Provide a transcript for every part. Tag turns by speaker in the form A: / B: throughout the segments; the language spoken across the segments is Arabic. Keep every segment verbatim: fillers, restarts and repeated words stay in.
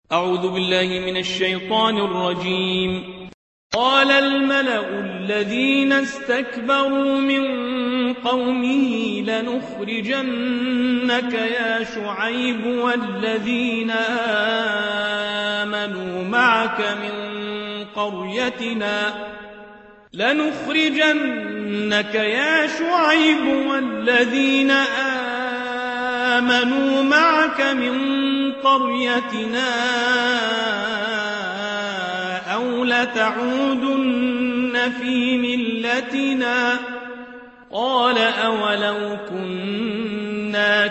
A: أعوذ بالله من الشيطان الرجيم. قال الملأ الذين استكبروا من قومه لنخرجنك يا شعيب والذين آمنوا معك من قريتنا لنخرجنك يا شعيب والذين آمنوا معك من قريتنا أو لتعودن في ملتنا قال أولو كنا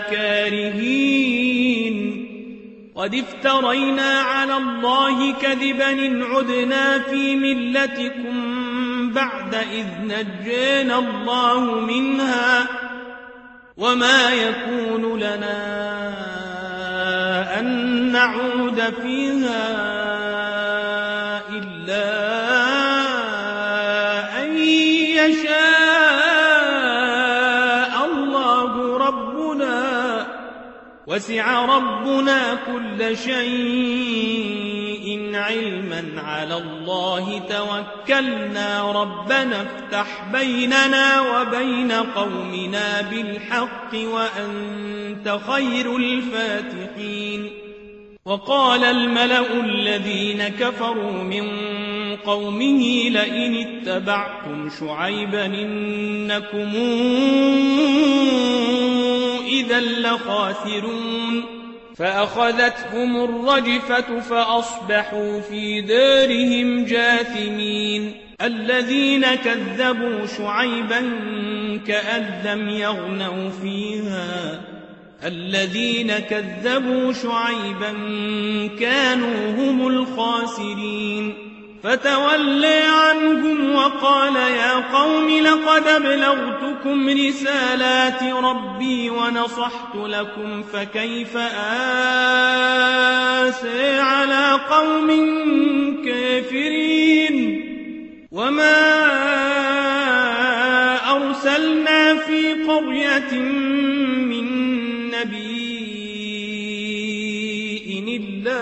A: كارهين قد افترينا على الله كذبا إن عدنا في ملتكم بعد إذ نجينا الله منها وما يكون لنا أن نعود فيها إلا أن يشاء الله ربنا وسع ربنا كل شيء علما على الله توكلنا ربنا افتح بيننا وبين قومنا بالحق وأنت خير الفاتحين. وقال الملأ الذين كفروا من قومه لئن اتبعتم شعيبا إنكم إذا لخاسرون فأخذتهم الرجفة فأصبحوا في دارهم جاثمين. الذين كذبوا شعيبا كأن لم يغنوا فيها الذين كذبوا شعيبا كانوا هم الخاسرين. فتولى عنهم وقال يا قوم لقد أبلغتكم رسالات ربي ونصحت لكم فكيف آسى على قوم كافرين. وما أرسلنا في قرية من نبي إلا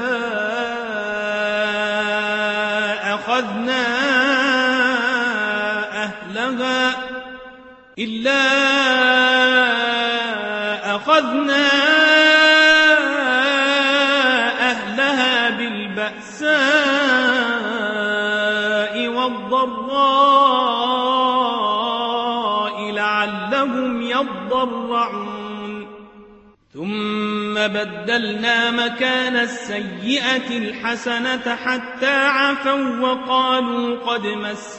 A: أخذنا أهلها إلا أخذنا أهلها بالبأساء والضراء لعلهم يضرعون. ثم بدلنا مكان السيئة الحسنة حتى عفوا وقالوا قد مس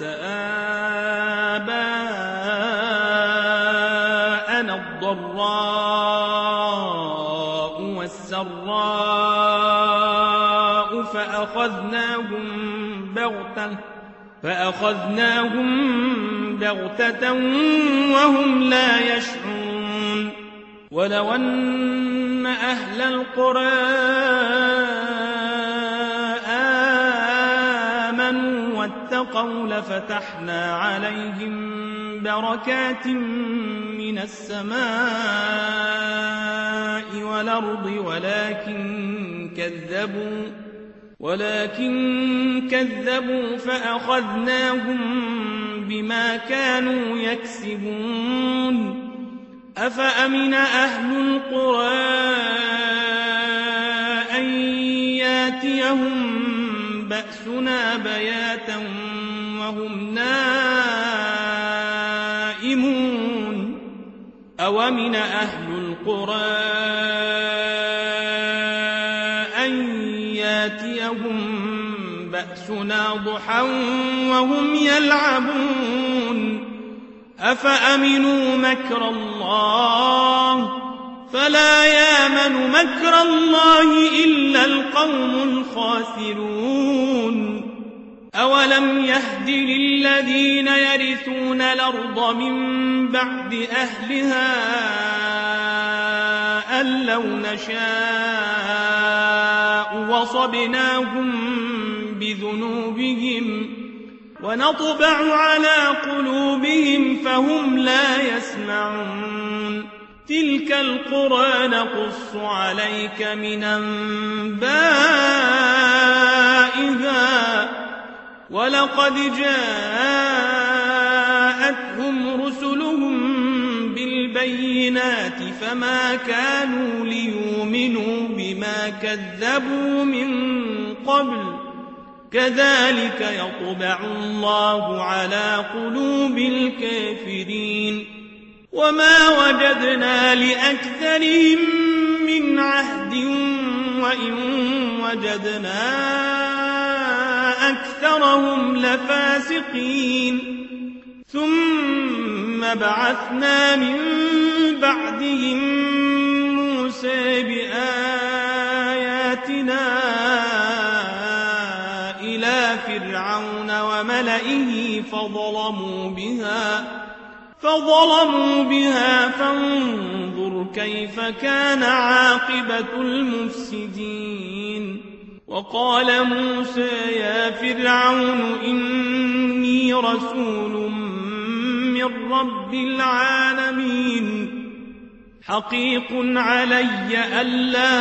A: آباءنا الضراء والسراء فأخذناهم بغتة فأخذناهم بغتة وهم لا يشعرون. ولو أن أهل القرى آمنوا واتقوا لفتحنا عليهم بركات من السماء والأرض ولكن كذبوا ولكن كذبوا فأخذناهم بما كانوا يكسبون. أفأمن أهل القرى أن ياتيهم بأسنا بياتا وهم نائمون. أومن أهل القرى أن ياتيهم بأسنا ضحى وهم يلعبون. أفأمنوا مكر الله فلا يامن مكر الله إلا القوم الخاسرون. أولم يهد للذين يرثون الأرض من بعد أهلها أن لو نشاء وصبناهم بذنوبهم ونطبع على قلوبهم فهم لا يسمعون. تلك القرى نقص عليك من أنباء ولقد جاءتهم رسلهم بالبينات فما كانوا ليؤمنوا بما كذبوا من قبل كذلك يطبع الله على قلوب الكافرين وما وجدنا لأكثرهم من عهد وإن وجدنا أكثرهم لفاسقين ثم بعثنا من بعدهم موسى بآياتنا إلى فرعون وملئه فظلموا بها فظلموا بها فانظر كيف كان عاقبة المفسدين وقال موسى يا فرعون إني رسول من رب العالمين حقيق علي ألا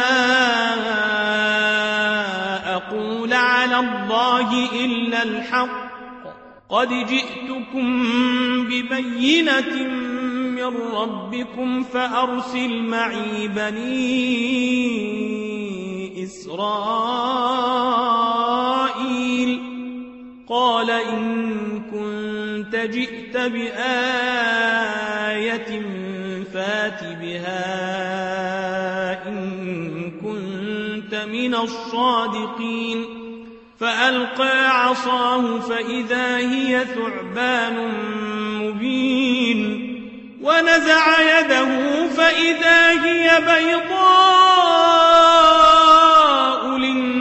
A: أقول على الله إلا الحق قد جئتكم ببينة من ربكم فأرسل معي بني إسرائيل قال إن كنت جئت بآية فات بها إن كنت من الصادقين فألقى عصاه فإذا هي ثعبان مبين ونزع يده فإذا هي بيضاء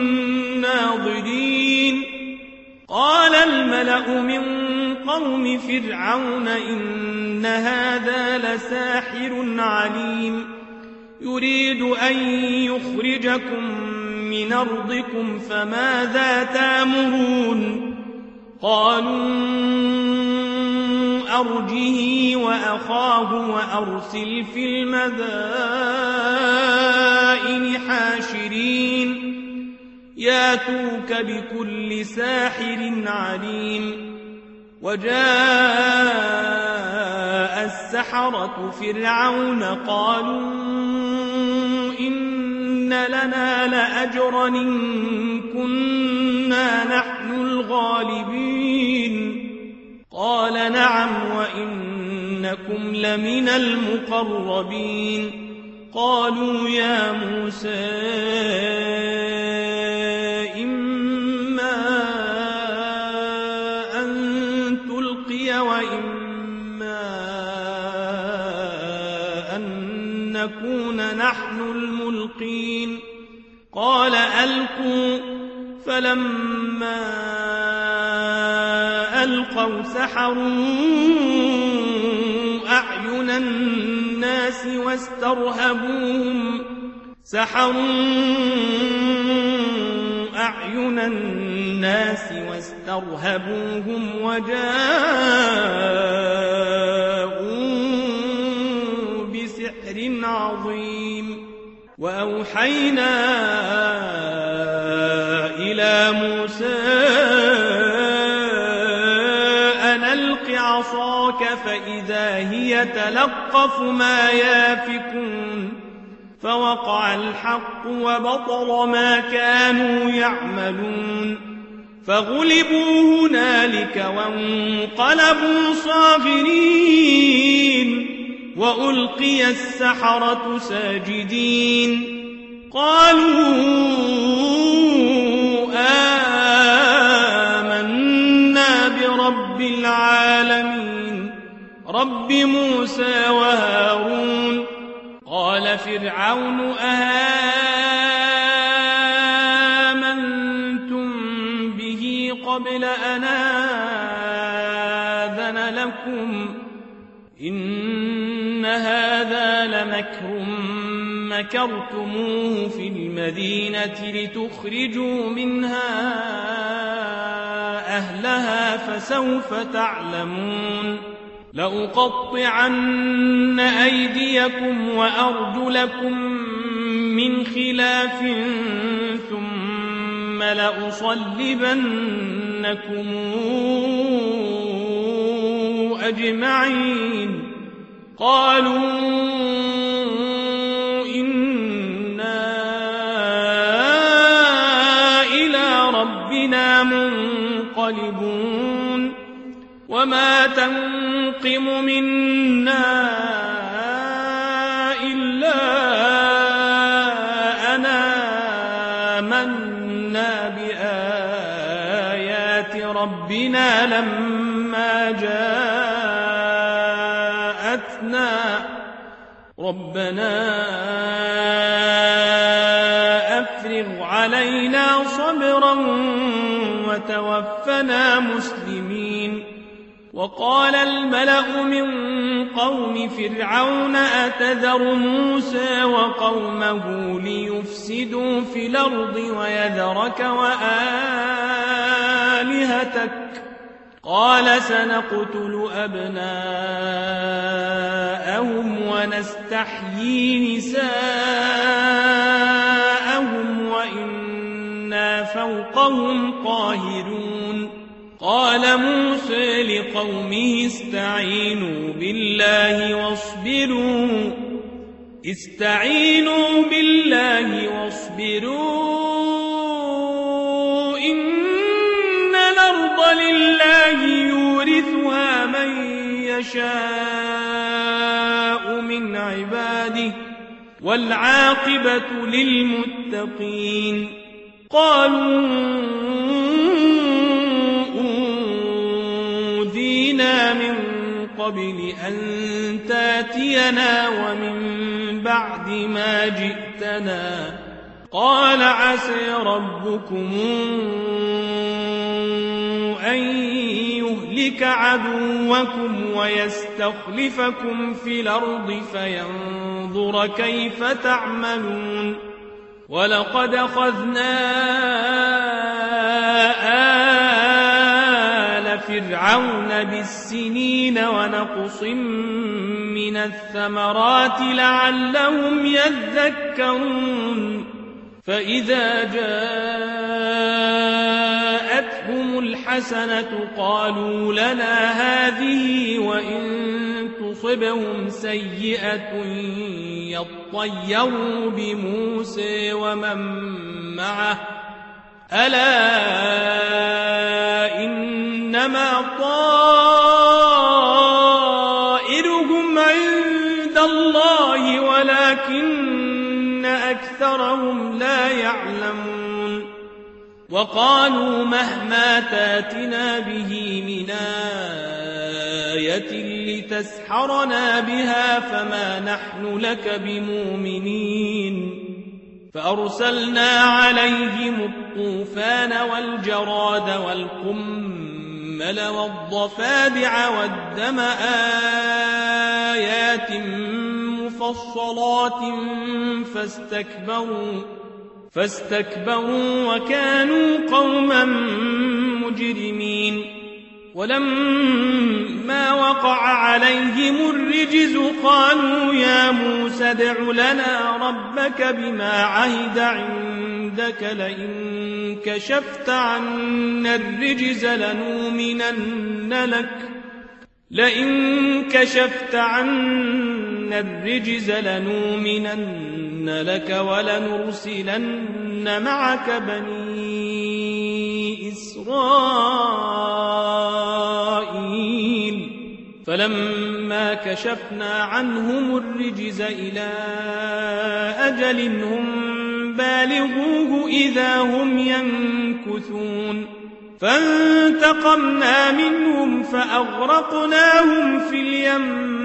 A: للناظرين قال الملأ من قوم فرعون إن هذا لساحر عليم يريد أن يخرجكم من أرضكم فماذا تأمرون قالوا أرجه وأخاه وأرسل في المدائن حاشرين ياتوك بكل ساحر عليم وجاء السحرة فرعون قالوا إن لنا لأجرا إن كنا نحن الغالبين قال نعم وإنكم لمن المقربين قالوا يا موسى إما أن تلقي وإما أن نكون نحن الملقين قال ألقوا فلما ألقوا سحروا أعين الناس واسترهبوهم سحروا أعين الناس واسترهبوهم وجاءوا بسحر عظيم وأوحينا إلى موسى أن ألق عصاك فإذا هي تلقف ما يافكون فوقع الحق وبطل ما كانوا يعملون فغلبوا هنالك وانقلبوا صاغرين وألقي السحرة ساجدين قالوا آمنا برب العالمين رب موسى وهارون قال فرعون آمنتم به قبل أن آذن لكم إن هذا لمكر مكرتموه في المدينة لتخرجوا منها أهلها فسوف تعلمون لأقطعن أيديكم وأرجلكم من خلاف ثم ثم لأصلبنكم أجمعين قالوا إنا إلى ربنا منقلبون وما تنقم منا إلا أنا آمنا بآيات ربنا لما جاءتنا ربنا أفرغ علينا صبرا وتوفنا مسلمين وقال الملأ من قوم فرعون أتذر موسى وقومه ليفسدوا في الأرض ويذرك وآلهتك قال سنقتل أبناءهم ونستحيي نساءهم وإنا فوقهم قاهرون قال موسى لقومه استعينوا بالله واصبروا استعينوا بالله واصبروا إن الأرض لله يورثها من يشاء من عباده والعاقبة للمتقين قالوا أوذينا من قبل أن تاتينا ومن بعد ما جئتنا قال عسى ربكم أن يهلك عدوكم ويستخلفكم في الأرض فينظر كيف تعملون ولقد أخذنا آل فرعون بالسنين ونقص من الثمرات لعلهم يذكرون فإذا جاءتهم الحسنة قالوا لنا هذه وإن تصبهم سيئة يطيروا بموسى ومن معه ألا إنما طائرهم عند الله ولكن أكثرهم لا يعلمون وقالوا مهما تاتنا به من آية لتسحرنا بها فما نحن لك بمؤمنين فأرسلنا عليهم الطوفان والجراد والقمل والضفادع والدم آيات مفصلات فاستكبروا فاستكبروا وكانوا قوما مجرمين ولما وقع عليهم الرجز قالوا يا موسى ادع لنا ربك بما عهد عندك لئن كشفت عنا الرجز لنؤمنن لك لئن كشفت عنا الرجز لنؤمنن لك ولنرسلن معك بني إسرائيل فلما كشفنا عنهم الرجز إلى أجل هم بالغوه إذا هم ينكثون فانتقمنا منهم فأغرقناهم في اليم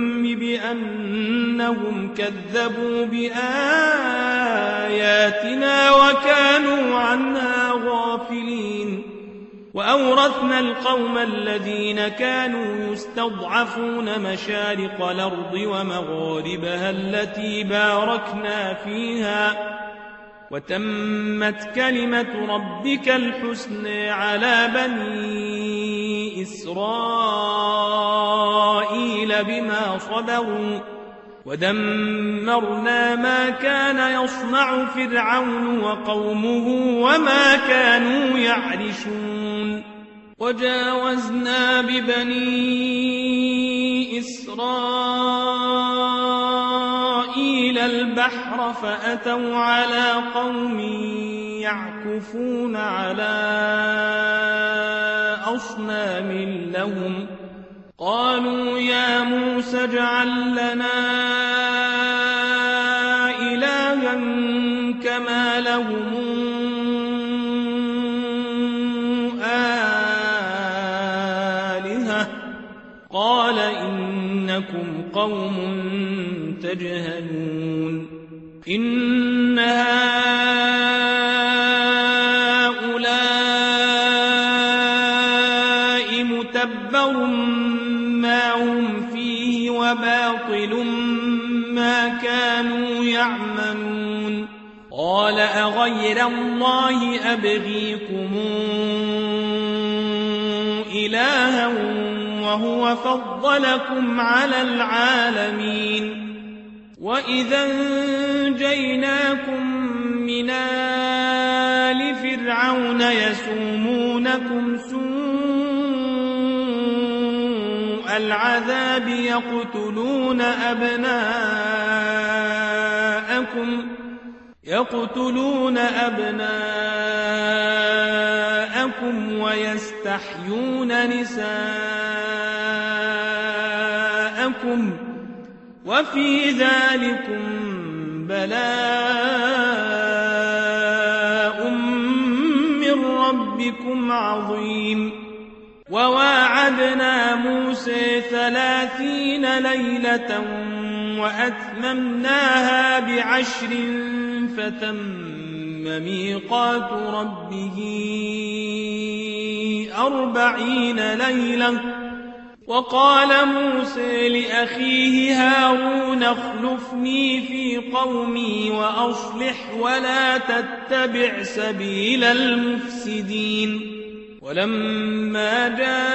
A: بأنهم كذبوا بآياتنا وكانوا عنها غافلين وأورثنا القوم الذين كانوا يستضعفون مشارق الأرض ومغاربها التي باركنا فيها وتمت كلمة ربك الحسنى على بني إسرائيل بما صبروا ودمرنا ما كان يصنع فرعون وقومه وما كانوا يعرشون وجاوزنا ببني إسرائيل البحر فأتوا على قوم يعكفون على أصنام لهم قالوا يا موسى اجعل لنا إلها كما لهم آلهة قال إنكم قوم تجهلون إن هؤلاء متبر ما هم فيه وباطل ما كانوا يعملون قال أغير الله أبغيكم إلها وهو فضلكم على العالمين وإذا انجيناكم من آل فرعون يسومونكم سوء العذاب يقتلون أبناءكم يقتلون أبناءكم ويستحيون نساءكم وفي ذلكم بلاء من ربكم عظيم وواعدنا موسى ثلاثين ليلة وأتممناها بعشر فتم ميقات ربه أربعين ليلة وقال موسى لأخيه هارون اخلفني في قومي وأصلح ولا تتبع سبيل المفسدين ولما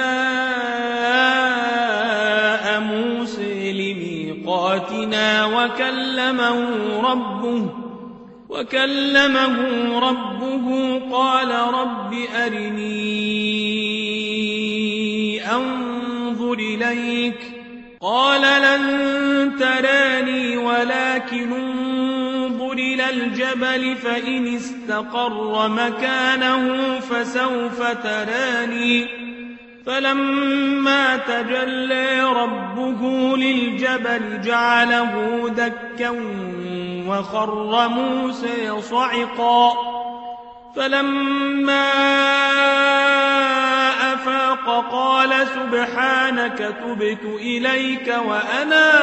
A: جاء موسى لميقاتنا وكلمه ربه وكلمه ربه قال رب أرني أنظر إليك قال لن تراني ولكن انظر إلى الجبل فإن استقر مكانه فسوف تراني فلما تجلى ربه للجبل جعله دكا وخر موسى صعقا فلما أفاق قال سبحانك تبت إليك وأنا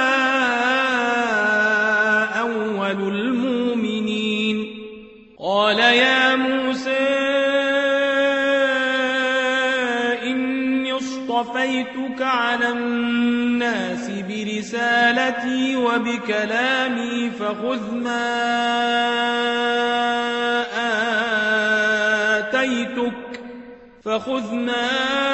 A: أول المؤمنين قال يا موسى إني اصطفيتك على الناس برسالتي وبكلامي فخذ ما آتيتك فخذ ما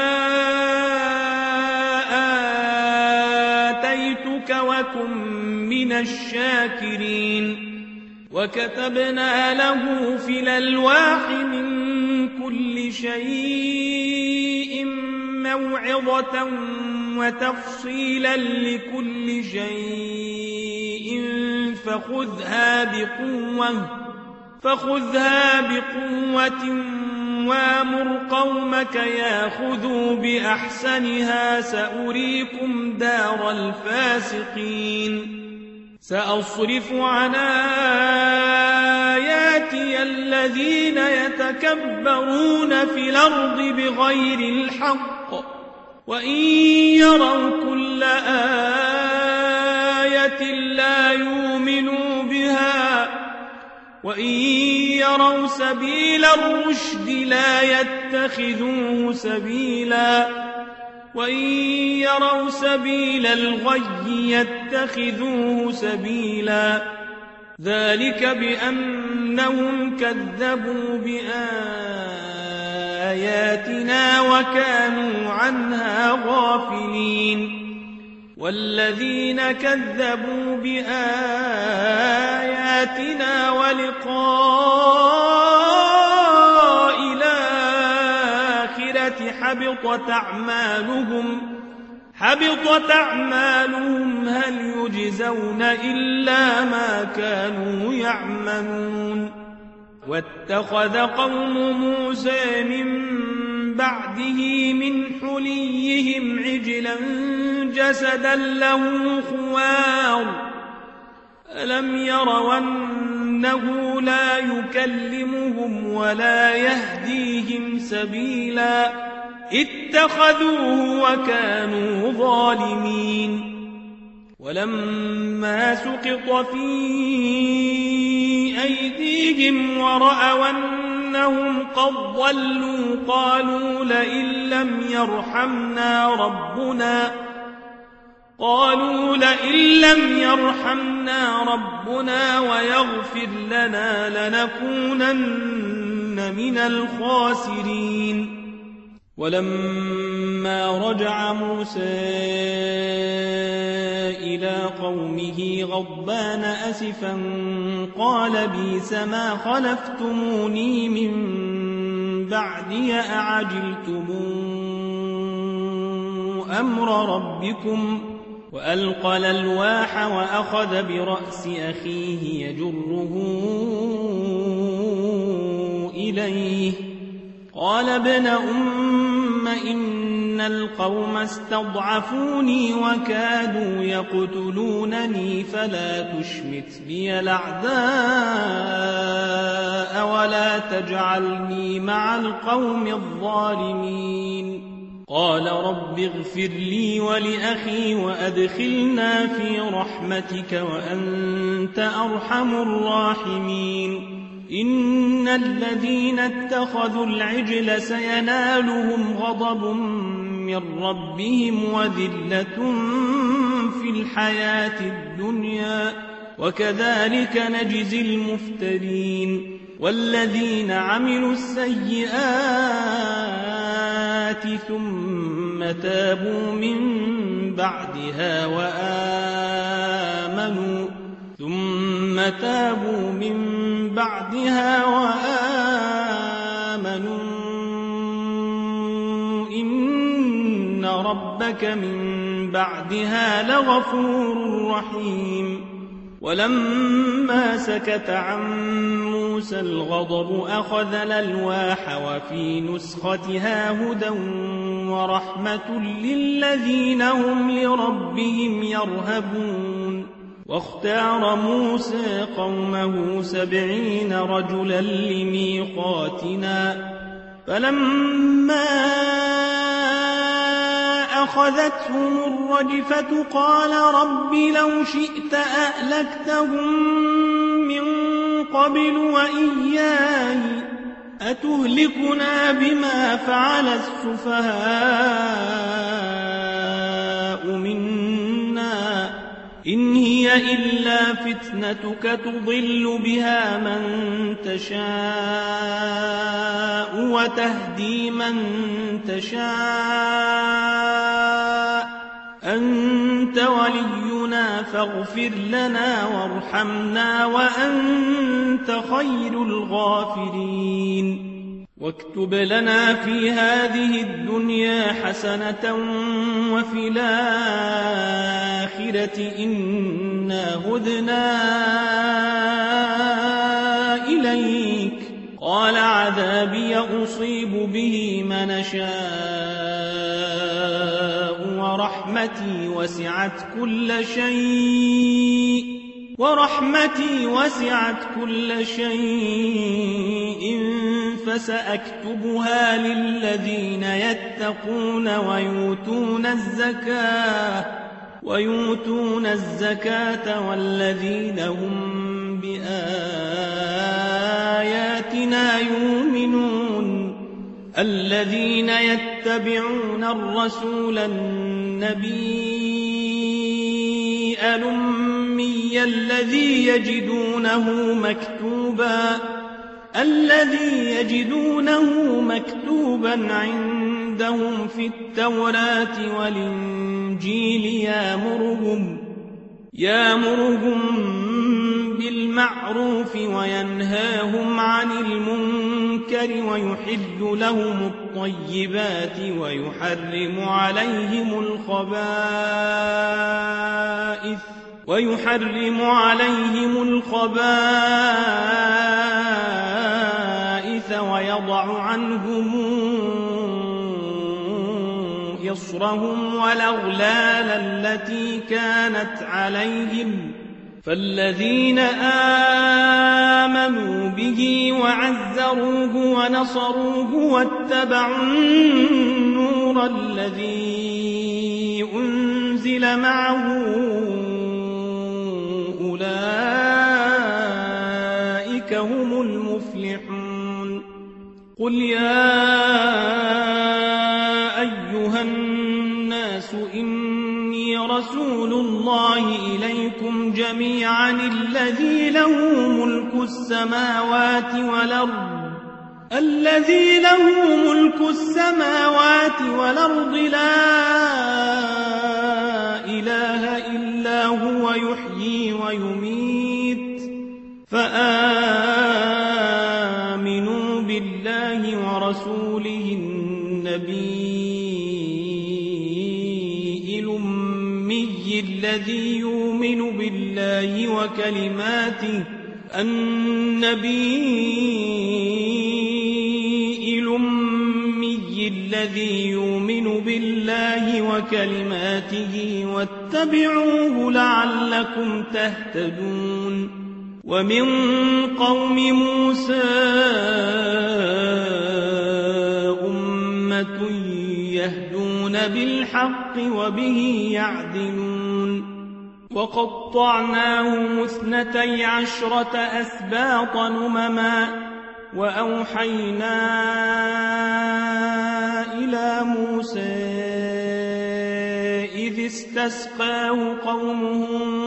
A: آتيتك وكن من الشاكرين وكتبنا له في الألواح من كل شيء موعظة وتفصيلا لكل شيء فخذها بقوة فخذها بقوة وامر قومك ياخذوا بأحسنها سأريكم دار الفاسقين سأصرف عن آياتي الذين يتكبرون في الأرض بغير الحق وإن يروا كل آية لا يؤمنوا بها وإن يروا سبيل الرشد لا يتخذوه سبيلا وإن يروا سبيل الغي يتخذوه سبيلا ذلك بأنهم كذبوا بآياتنا وكانوا عنها غافلين والذين كذبوا بآياتنا ولقاء الآخرة حبطت أعمالهم حبطت أعمالهم هل يجزون إلا ما كانوا يعملون واتخذ قوم موسى من بعده من حليهم عجلا جسدا له خوار ألم يروا أنه لا يكلمهم ولا يهديهم سبيلا اتخذوه وكانوا ظالمين ولما سقط في أيديهم ورأوا أنهم قد ضلوا قالوا لئن لم يرحمنا ربنا قالوا لئن لم يرحمنا ربنا ويغفر لنا لنكونن من الخاسرين ولما رجع موسى إلى قومه غضبان أسفا قال بئس ما خلفتموني من بعدي أعجلتم أمر ربكم وألقى الألواح وأخذ برأس أخيه يجره إليه قال ابن أم إن القوم استضعفوني وكادوا يقتلونني فلا تشمت بي الأعداء ولا تجعلني مع القوم الظالمين قال رب اغفر لي ولأخي وأدخلنا في رحمتك وأنت أرحم الراحمين إن الذين اتخذوا العجل سينالهم غضب من ربهم وذلة في الحياة الدنيا وكذلك نجزي المفترين والذين عملوا السيئات ثم تابوا من بعدها وآمنوا ثم تابوا من بعدها وآمنوا إن ربك من بعدها لغفور رحيم ولما سكت عن موسى الغضب أخذ الألواح وفي نسختها هدى ورحمة للذين هم لربهم يرهبون واختار موسى قومه سبعين رجلا لميقاتنا فلما أخذتهم الرجفة قال رب لو شئت أهلكتهم من قبل وإياي أتهلكنا بما فعل السفهاء منا إن هي إلا فتنتك تضل بها من تشاء وتهدي من تشاء أنت ولينا فاغفر لنا وارحمنا وأنت خير الغافرين واكتب لنا في هذه الدنيا حسنة وفي الآخرة إنا هدنا إليك قال عذابي أصيب به من شاء ورحمتي وسعت كل شيء ورحمتي وسعت كل شيء فسأكتبها للذين يتقون ويؤتون الزكاة ويؤتون الزكاة والذين هم بآياتنا يؤمنون الذين يتبعون الرسول النبي الأمي الذي يجدونه مكتوبا الذي يجدونه مكتوبا عندهم في التوراة والإنجيل الإنجيل يامرهم يامرهم بالمعروف وينهاهم عن المنكر ويحل لهم الطيبات ويحرم عليهم الخبائث ويحرم عليهم الخبائث ويضع عنهم إصرهم والأغلال التي كانت عليهم فالذين آمنوا به وعزروه ونصروه واتبعوا النور الذي أنزل معه أولئك هم المفلحون. قل يا أيها الناس إني رسول الله إليكم جميعا الذي له ملك السماوات والأرض الذي له ملك السماوات والأرض لا إله إلا هو يحيي ويميت فآمنوا بالله ورسوله النبي الأمي الذي يؤمن بالله وكلماته النبي الأمي الذي يؤمن بالله وكلماته واتبعوه لعلكم تهتدون. ومن قوم موسى أمة يهدون بالحق وبه يعدلون. وقطعناهم اثنتي عشرة أسباط نمما وأوحينا إلى موسى إذ استسقاه قومه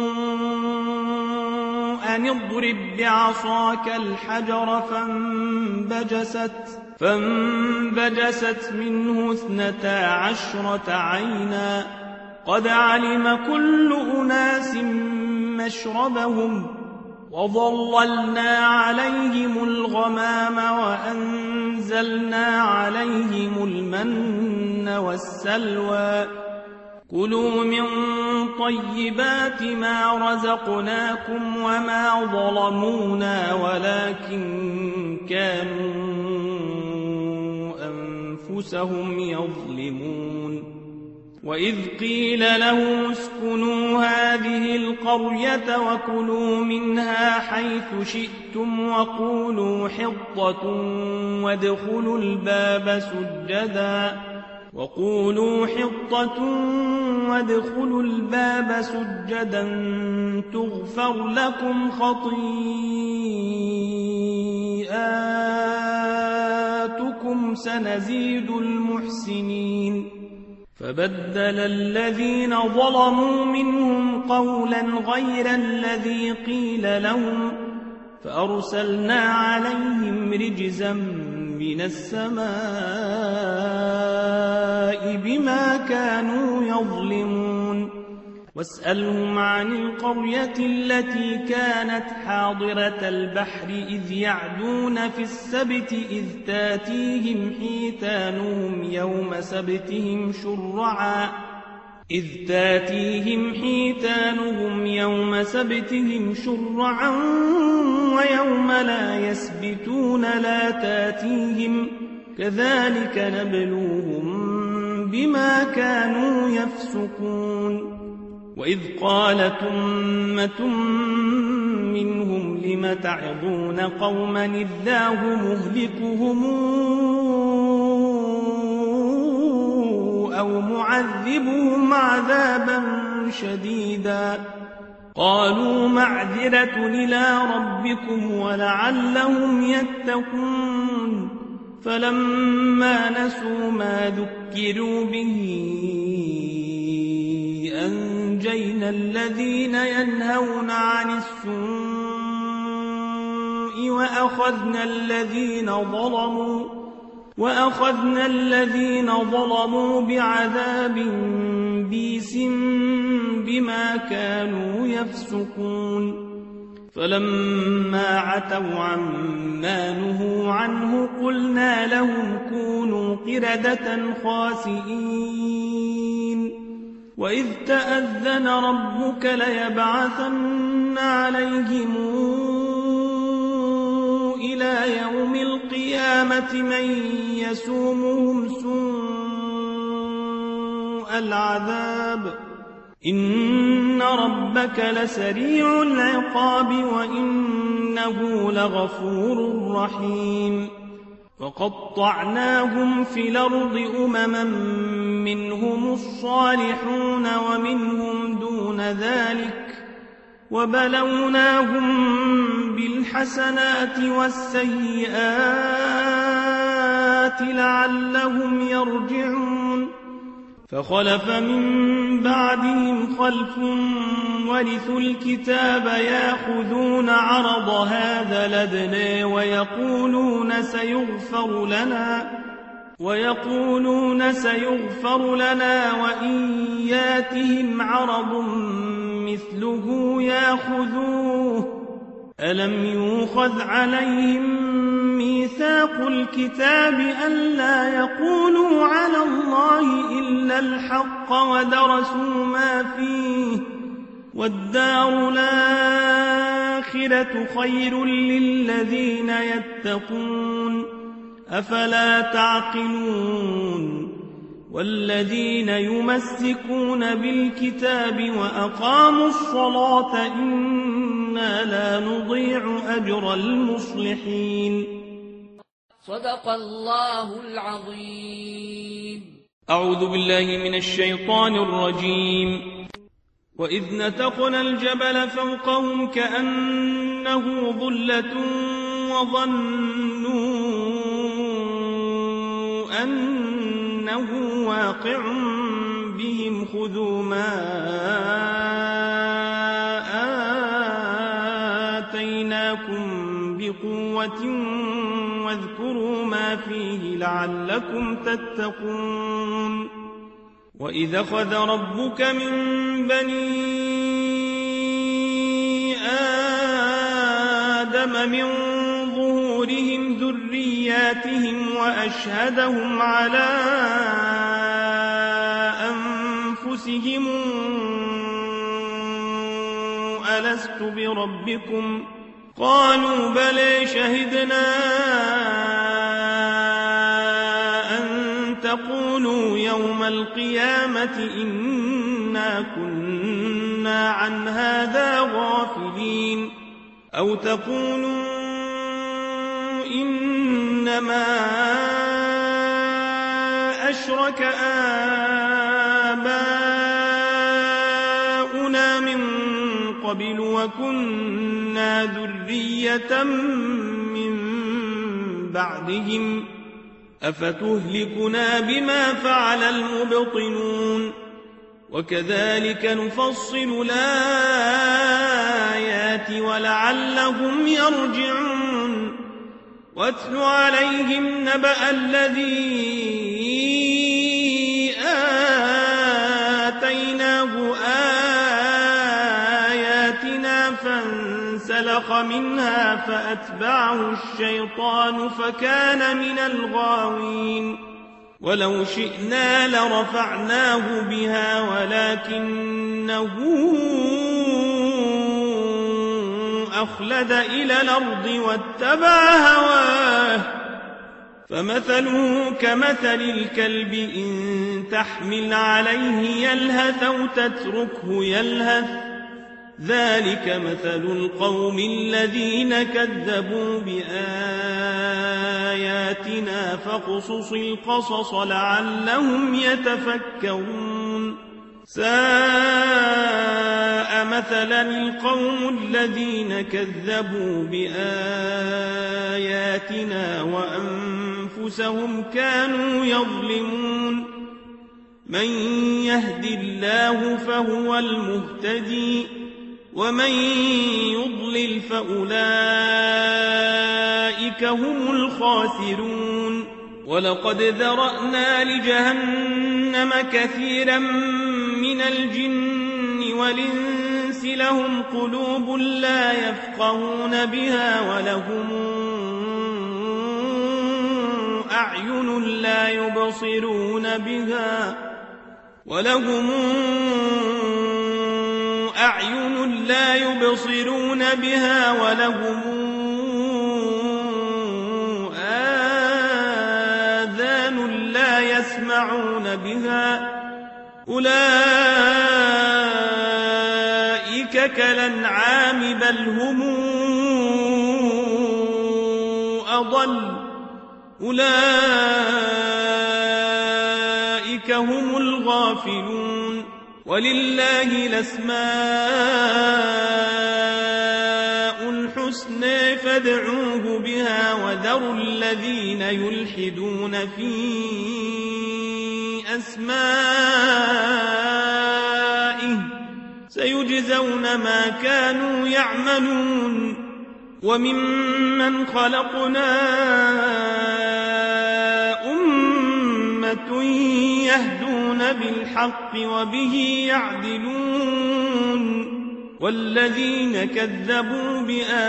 A: أن اضرب بعصاك الحجر فانبجست فانبجست منه اثنتا عشرة عينا قد علم كل أناس مشربهم وظللنا عليهم الغمام وأنزلنا عليهم المن والسلوى كلوا من طيبات ما رزقناكم وما ظلمونا ولكن كانوا أنفسهم يظلمون. وإذ قيل له اسكنوا هذه القرية وكلوا منها حيث شئتم وقولوا حطة وادخلوا الباب سجدا وقولوا حطة وادخلوا الباب سجدا تغفر لكم خطيئاتكم سنزيد المحسنين. فبدل الذين ظلموا منهم قولا غير الذي قيل لهم فأرسلنا عليهم رجزا من السماء بما كانوا يظلمون. واسألهم عن القرية التي كانت حاضرة البحر إذ يعدون في السبت إذ تاتيهم حيتانهم يوم سبتهم شرعا إذ تاتيهم حيتانهم يوم سبتهم شرعا ويوم لا يسبتون لا تاتيهم كذلك نبلوهم بما كانوا يفسقون. وإذ قالت أمة منهم لم تعظون قوما الله مهلكهم أو معذبهم عذابا شديدا قالوا معذرة إلى ربكم ولعلهم يتقون. فلما نسوا ما ذكروا به أنجينا الذين ينهون عن السوء وأخذنا الذين ظلموا وأخذنا الذين ظلموا بعذاب بئيس بما كانوا يفسقون فلما عتوا عما نهوا عنه قلنا لهم كونوا قردة خاسئين وإذ تأذن ربك ليبعثن عليهم إلى يوم القيامة من يسومهم سوء العذاب إن ربك لسريع العقاب وإنه لغفور رحيم وقطعناهم في الأرض أمما منهم الصالحون ومنهم دون ذلك وبلوناهم بالحسنات والسيئات لعلهم يرجعون فخلف من بعدهم خلف ورثوا الكتاب يأخذون عرض هذا الأدنى ويقولون سيغفر لنا ويقولون سيغفر لنا وإن ياتهم عرض مثله يأخذوه ألم يؤخذ عليهم ميثاق الكتاب ألا يقولوا على الله إلا الحق ودرسوا ما فيه والدار الآخرة خير للذين يتقون أفلا تعقلون والذين يمسكون بالكتاب وأقاموا الصلاة إنا لا نضيع أجر المصلحين
B: صدق الله العظيم.
A: أعوذ بالله من الشيطان الرجيم. وإذ نتقنا الجبل فوقهم كأنه ظلة وظنوا أنه واقع بهم خذوا ما آتيناكم بقوة واذكروا ما فيه لعلكم تتقون. وإذ أخذ ربك من بني آدم من ظهورهم ذرياتهم وأشهدهم على أنفسهم ألست بربكم قالوا بلى شهدنا أن تقولوا يوم القيامة إنا كنا عن هذا غافلين أو تقولوا إنما أشرك آباؤنا من قبل وكنا ذرية من بعدهم أفتهلكنا بما فعل المبطلون وكذلك نفصل الآيات ولعلهم يرجعون. واتل عليهم نبأ الذي آتيناه آياتنا فانسلخ منها فأتبعه الشيطان فكان من الغاوين. ولو شئنا لرفعناه بها ولكنه أخلد إلى الأرض واتبع هواه فمثله كمثل الكلب إن تحمل عليه يلهث أو تتركه يلهث ذلك مثل القوم الذين كذبوا بآياتنا فاقصص القصص لعلهم يتفكرون. ساء مثلا القوم الذين كذبوا بآياتنا وأنفسهم كانوا يظلمون. من يهد الله فهو المهتدي ومن يضلل فأولئك هم الخاسرون. ولقد ذرأنا لجهنم كثيرا من الجن والإنس لهم قلوب لا يفقهون بها ولهم أعين لا يبصرون بها ولهم أعين لا يبصرون بها ولهم آذان لا يسمعون بها أولئك كالأنعام بل هم أضل أولئك هم الغافلون ولله الأسماء الحسنى فادعوه بها وذروا الذين يلحدون في أسمائه سيجزون ما كانوا يعملون وممن خلقنا أمة يهدون بالحق وبه يعدلون والذين كذبوا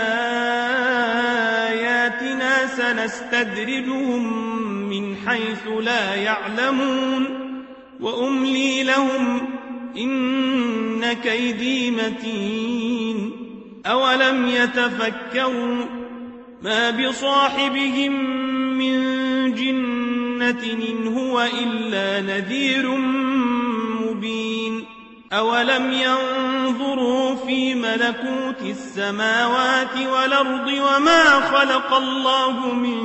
A: بآياتنا سنستدرجهم من حيث لا يعلمون وأملي لهم إن كيدي متين أولم يتفكروا ما بصاحبهم من جنة إن هو إلا نذير مبين أولم ينظروا في ملكوت السماوات والأرض وما خلق الله من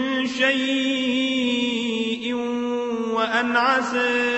A: شيء وأن عسى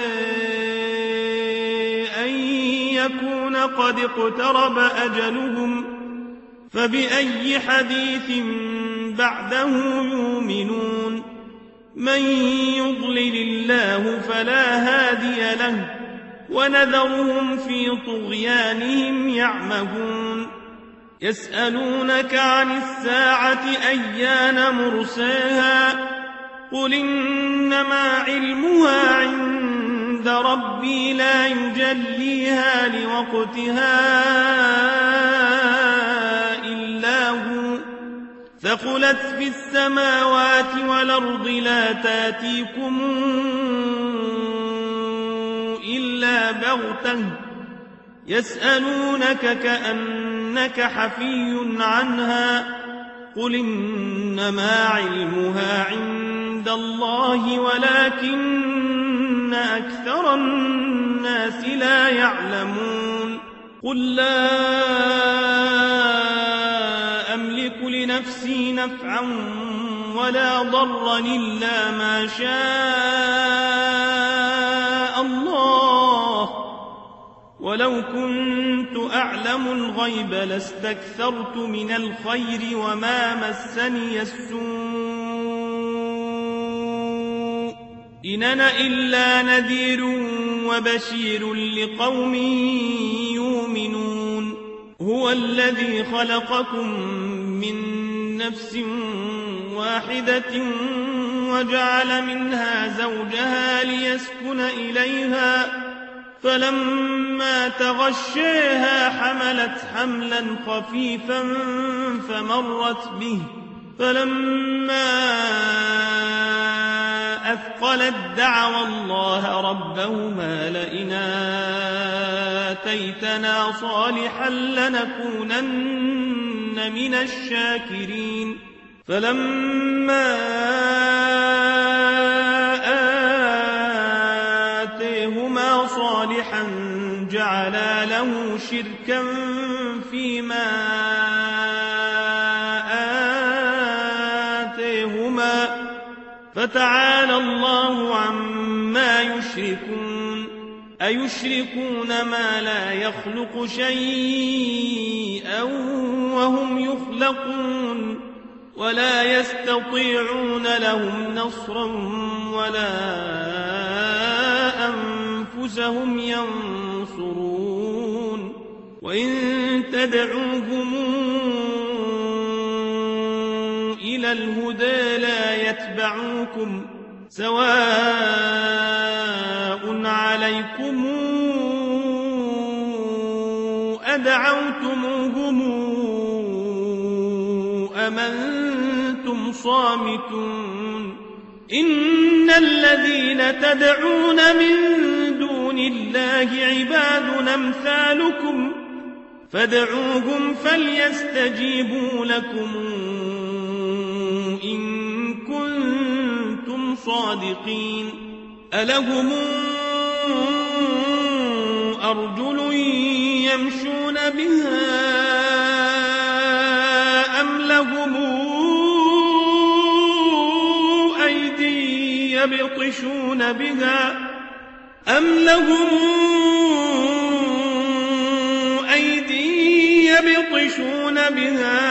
A: أن يكون قد اقترب أجلهم فبأي حديث بعده يؤمنون من يضلل الله فلا هادي له ونذرهم في طغيانهم يعمهون يسألونك عن الساعة أيان مرساها قل إنما علمها عند ربي لا يجليها لوقتها إلا هو ثقلت في السماوات والأرض لا تاتيكم إلا بغتة يسألونك كأنك حفي عنها قل إنما علمها عند الله ولكن أكثر الناس لا يعلمون قل لا أملك لنفسي نفعا ولا ضرا إلا ما شاء الله ولو كنت أعلم الغيب لاستكثرت من الخير وما مسني السوء إن أنا إلا نذير وبشير لقوم يؤمنون هو الذي خلقكم من نفس واحدة وجعل منها زوجها ليسكن إليها فلما تغشيها حملت حملا خفيفا فمرت به فلما أثقلت دعوا الله ربهما لئن آتيتنا صالحا لنكونن من الشاكرين فلما آتيهما صالحا جعلا له شركا فيما آتيهما فتعالى الله عما يشركون أيشركون ما لا يخلق شيئا وهم يخلقون ولا يستطيعون لهم نصرا ولا أنفسهم ينصرون وإن تدعوهم إلى الهدى لا يتبعوكم سواء عليكم أدعوتموهم أم أنتم صامتون إن الذين تدعون من دون الله عباد أمثالكم فادعوهم فليستجيبوا لكم إن كنتم صادقين ألهم أرجل يمشون بها أم لهم أيدي يبطشون بها أم لهم أيدي يبطشون بها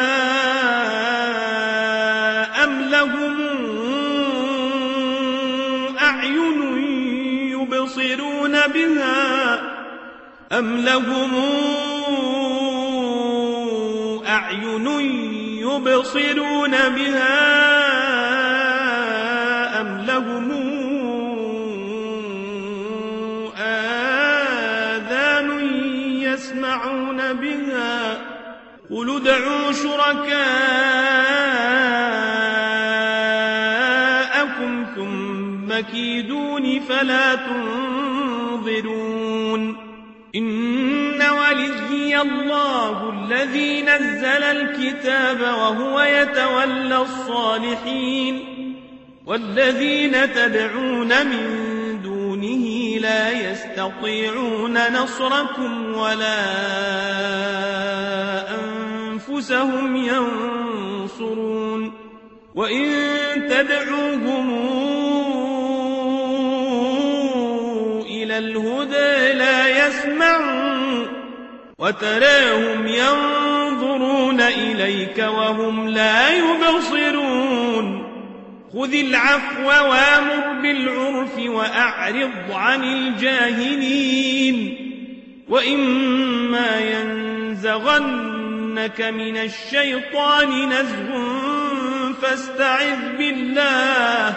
A: أم لهم أعين يبصرون بها أم لهم أعين يبصرون بها أم لهم آذان يسمعون بها قل ادعوا شركاءكم ثم كيدون فلا تنظرون إن وليي الله الذي نزل الكتاب وهو يتولى الصالحين والذين تدعون من دونه لا يستطيعون نصركم ولا أنفسهم ينصرون وإن تدعوهم إلى الهدى لا يسمعون وتراهم ينظرون إليك وهم لا يبصرون خذ العفو وامر بالعرف وأعرض عن الجاهلين وإما ينزغنك من الشيطان نزغ فاستعذ بالله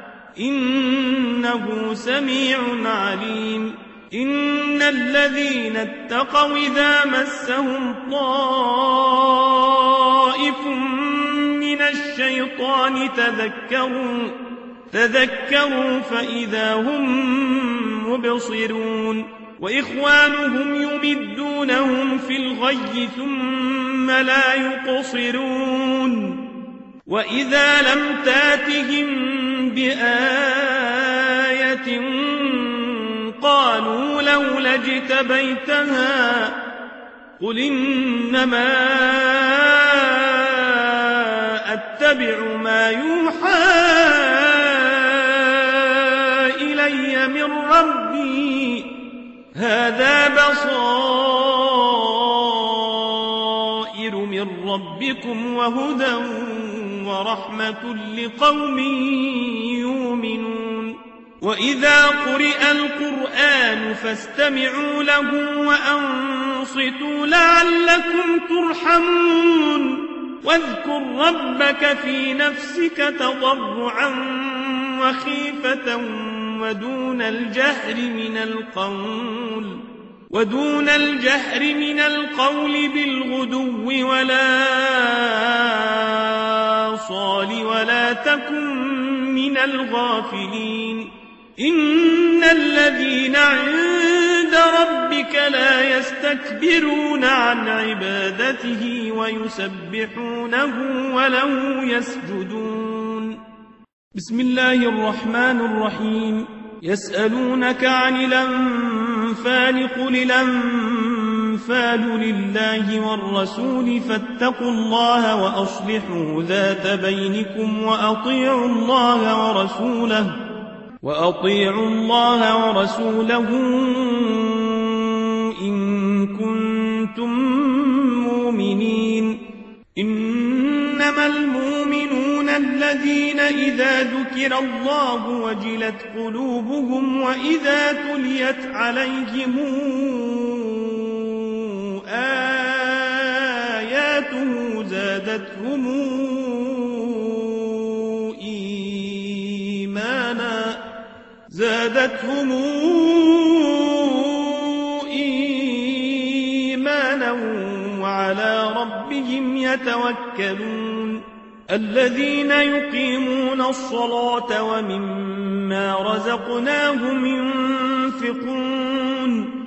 A: إنه سميع عليم إن الذين اتقوا إذا مسهم طائف من الشيطان تذكروا تذكروا فإذا هم مبصرون وإخوانهم يمدونهم في الغي ثم لا يقصرون وإذا لم تاتهم بآية قالوا لولا اجتبيتها قل إنما أتبع ما يوحى إلي من ربي هذا بصائر من ربكم وهدى ورحمة لقوم يؤمنون وإذا قرئ القرآن فاستمعوا له وأنصتوا لعلكم ترحمون واذكر ربك في نفسك تضرعا وخيفة ودون الجهر من القول ودون الجهر من القول بالغدو ولا صال ولا تكن من الغافلين إن الذين عند ربك لا يستكبرون عن عبادته ويسبحونه وله يسجدون بسم الله الرحمن الرحيم يسألونك عن الأنفال قل الأنفال لله والرسول فاتقوا الله وأصلحوا ذات بينكم وأطيعوا الله ورسوله وأطيعوا الله ورسوله إن كنتم مؤمنين إنما المؤمنون الذين إذا ذكر الله وجلت قلوبهم وإذا تليت عليهم آياته زادتهم إيمانا زادتهم إيمانا وعلى ربهم يتوكلون الذين يقيمون الصلاة ومما رزقناهم ينفقون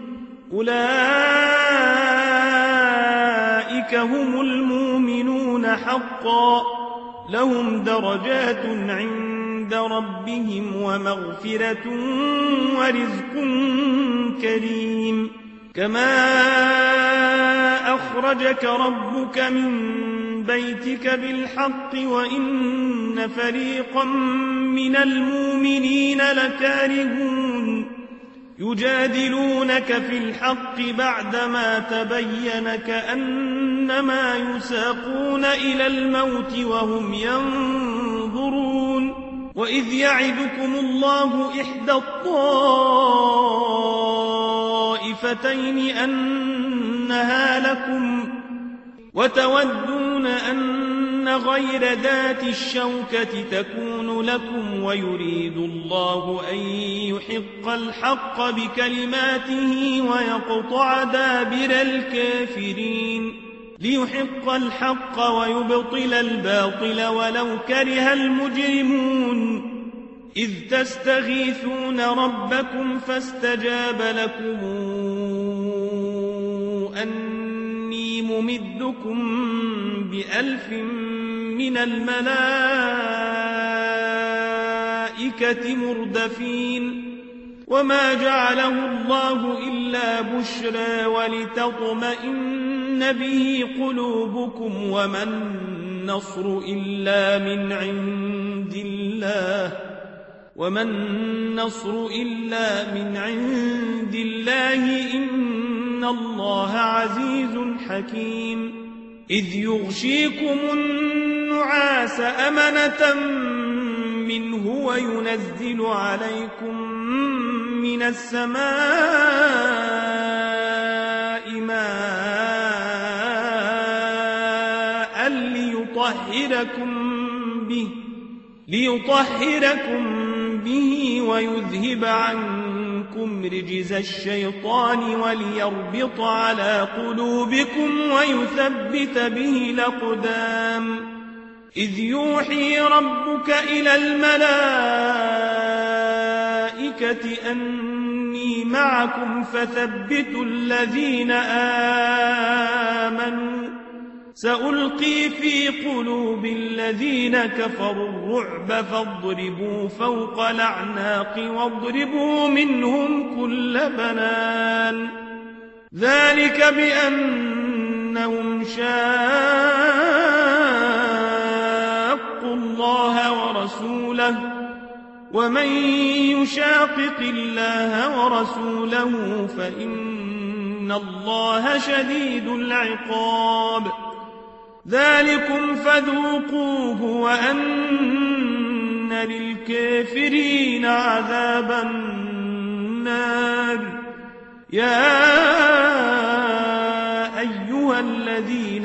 A: أولئك هم المؤمنون حقا لهم درجات عند ربهم ومغفرة ورزق كريم كما أخرجك ربك من بيتك بالحق وإن فريقا من المؤمنين لكارهون يجادلونك في الحق بعدما تبين كأنما يساقون إلى الموت وهم ينظرون وإذ يعدكم الله إحدى الطائفتين أنها لكم وتودون أن غير ذات الشوكة تكون لكم ويريد الله أن يحق الحق بكلماته ويقطع دابر الكافرين ليحق الحق ويبطل الباطل ولو كره المجرمون إذ تستغيثون ربكم فاستجاب لكم أن ممدكم بألف من الملائكة مردفين وما جعله الله إلا بشرى ولتطمئن به قلوبكم وما النصر إلا من عند الله وما النصر إلا من عند الله إن الله عزيز حكيم إذ يغشيكم النعاس أمنة منه وينزل عليكم من السماء ماء ليطهركم به ليطهركم به ويذهب عنكم رجز الشيطان وليربط على قلوبكم ويثبت به الأقدام إذ يوحي ربك إلى الملائكة أني معكم فثبتوا الذين آمنوا سألقي في قلوب الذين كفروا الرعب فاضربوا فوق الأعناق واضربوا منهم كل بنان ذلك بأنهم شاقوا الله ورسوله ومن يشاقق الله ورسوله فإن الله شديد العقاب ذلكم فذوقوه وأن للكافرين عذاب النار يا أيها الذين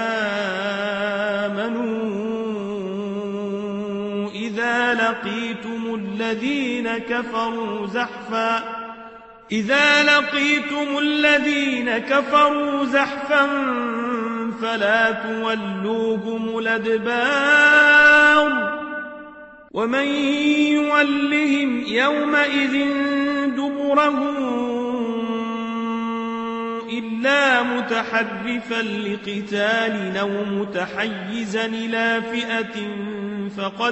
A: آمنوا إذا لقيتم الذين كفروا زحفا إذا لقيتم الذين كفروا زحفا فلا تولوهم الأدبار ومن يولهم يومئذ دبره إلا متحرفا لقتال أو متحيزا إلى فئة فقد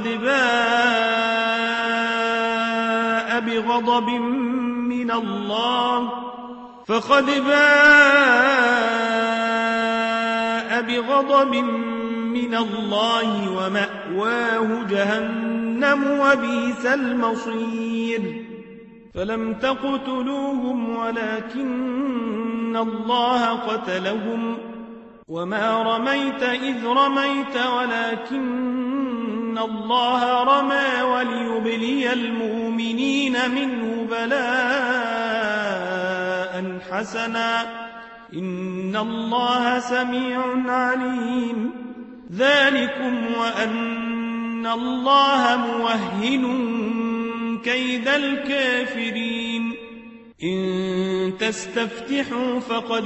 A: باء بغضب من الله فقد باء بغضب من الله ومأواه جهنم وبئس المصير فلم تقتلوهم ولكن الله قتلهم وما رميت إذ رميت ولكن الله رمى وليبلي المؤمنين منه بلاء حسنا إن الله سميع عليم ذلكم وأن الله موهن كيد الكافرين إن تستفتحوا فقد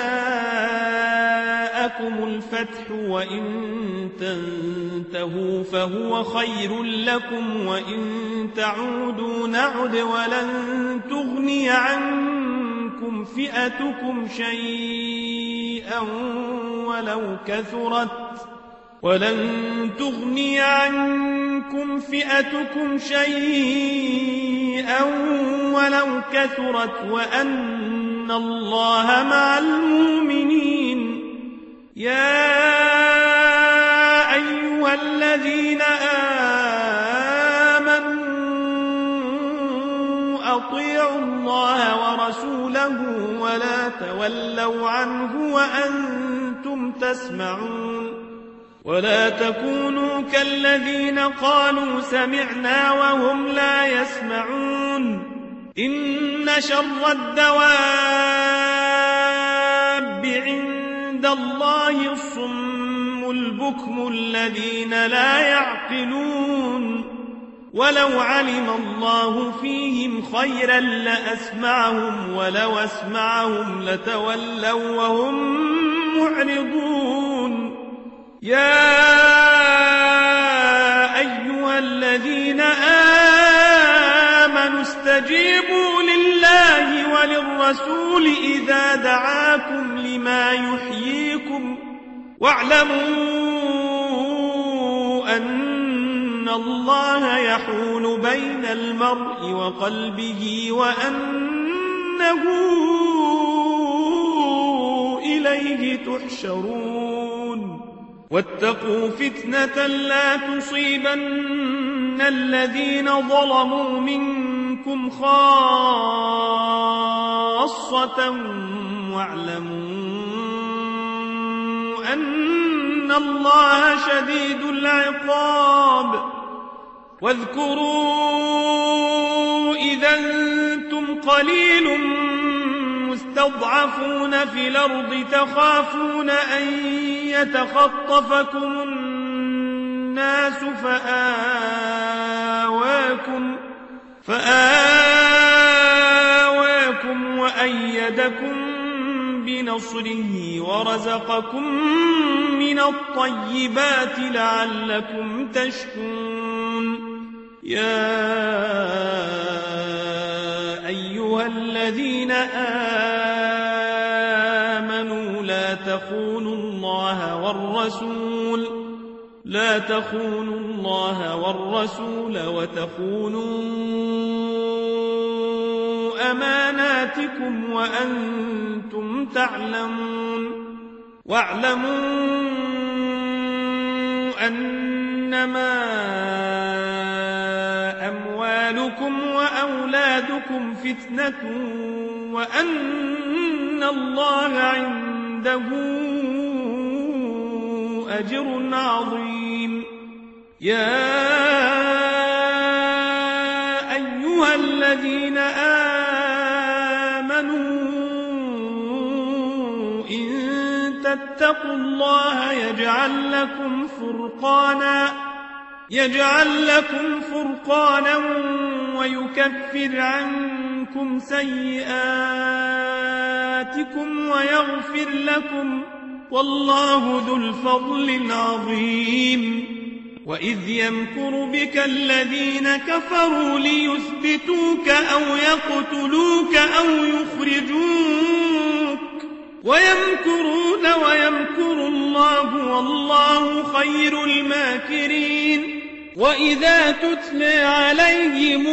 A: جاءكم الفتح وإن تنتهوا فهو خير لكم وإن تعودوا نعد ولن تغني عنكم فئتكم شيئا ولو كثرت ولن تغني عنكم فئتكم شيئا ولو كثرت وأن الله مع المؤمنين يا أيها الذين آمنوا أطيعوا الله ورسوله ولا تولوا عنه وأنتم تسمعون ولا تكونوا كالذين قالوا سمعنا وهم لا يسمعون إن شر الدواب عند الله الصم البكم الذين لا يعقلون ولو علم الله فيهم خيرا لأسمعهم ولو أسمعهم لتولوا وهم معرضون يا أيها الذين آمنوا استجيبوا لله وللرسول إذا دعاكم لما يحييكم واعلموا أن الله يحول بين المرء وقلبه وأنه إليه تحشرون واتقوا فتنة لا تصيبن الذين ظلموا منكم خاصة واعلموا أن الله شديد العقاب واذكروا إذا أنتم قليل مستضعفون في الأرض تخافون أن يتخطفكم الناس فآواكم فآواكم وأيدكم بنصره ورزقكم من الطيبات لعلكم تشكرون يا أيها الذين آمنوا لا تخونوا الله والرسول لا تخونوا الله والرسول وتخونوا أماناتكم وأنتم تعلمون واعلموا أنما أموالكم وأولادكم فتنة وأن الله عنده أجر عظيم يا أيها الذين آمنوا إن تتقوا الله يجعل لكم فرقانا يجعل لكم فرقانا ويكفر عنكم سيئاتكم ويغفر لكم والله ذو الفضل العظيم وإذ يمكر بك الذين كفروا ليثبتوك أو يقتلوك أو يخرجوك ويمكرون ويمكر الله والله خير الماكرين وإذا تتلى عليهم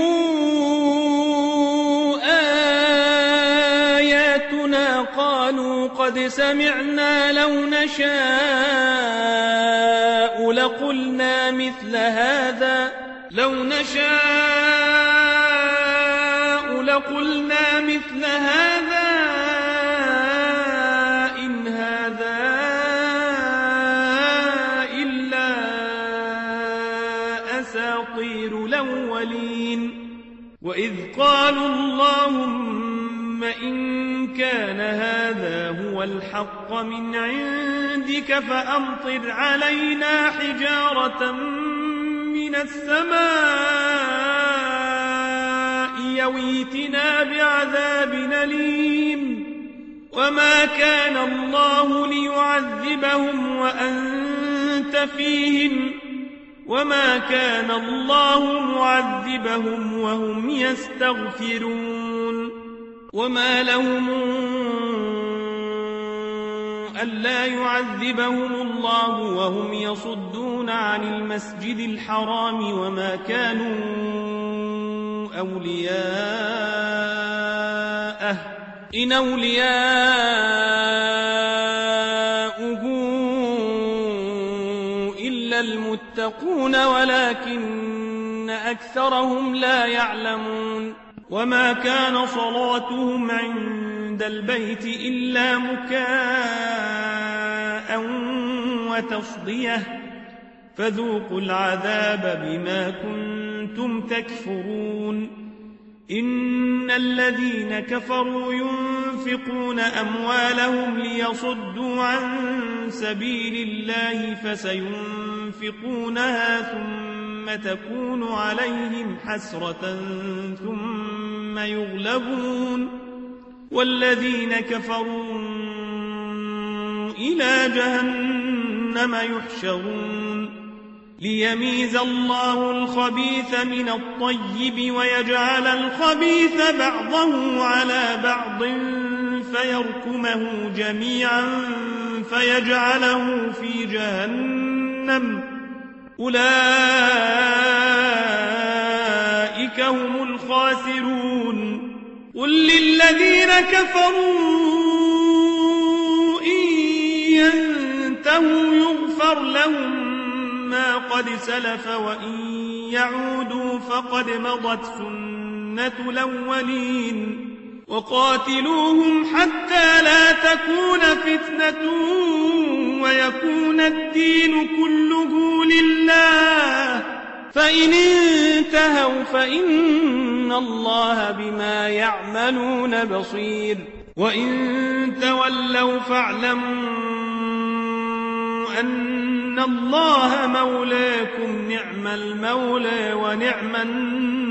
A: آياتنا قالوا قد سمعنا لو نشاء لقلنا مثل هذا لو نشاء لقلنا مثل هذا إن هذا إلا أساطير الأولين وإذ قالوا اللهم إن كان هذا هو الحق من عندك فأمطر علينا حجارة من السماء أو ائتنا بعذاب أليم وما كان الله ليعذبهم وأنت فيهم وما كان الله معذبهم وهم يستغفرون وما لهم ألا يعذبهم الله وهم يصدون عن المسجد الحرام وما كانوا أولياءه إن أولياؤه إلا المتقون ولكن أكثرهم لا يعلمون وما كان صلاتهم عند البيت إلا مكاء وتصدية فذوقوا العذاب بما كنتم تكفرون إن الذين كفروا ينفقون أموالهم ليصدوا عن سبيل الله فسينفقونها ثم تكون عليهم حسرة ثم يغلبون والذين كفروا إلى جهنم يحشرون ليميز الله الخبيث من الطيب ويجعل الخبيث بعضه على بعض فيركمه جميعا فيجعله في جهنم أولئك هم الخاسرون قل للذين كفروا إن ينتهوا يغفر لهم ما قد سلف وإن يعودوا فقد مضت سنة الأولين وقاتلوهم حتى لا تكون فتنة ويكون الدين كله لله فإن انتهوا فإن الله بما يعملون بصير وإن تولوا فاعلموا أن الله مولاكم نعم المولى ونعم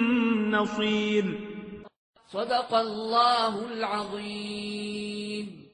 A: النصير
B: صدق الله العظيم.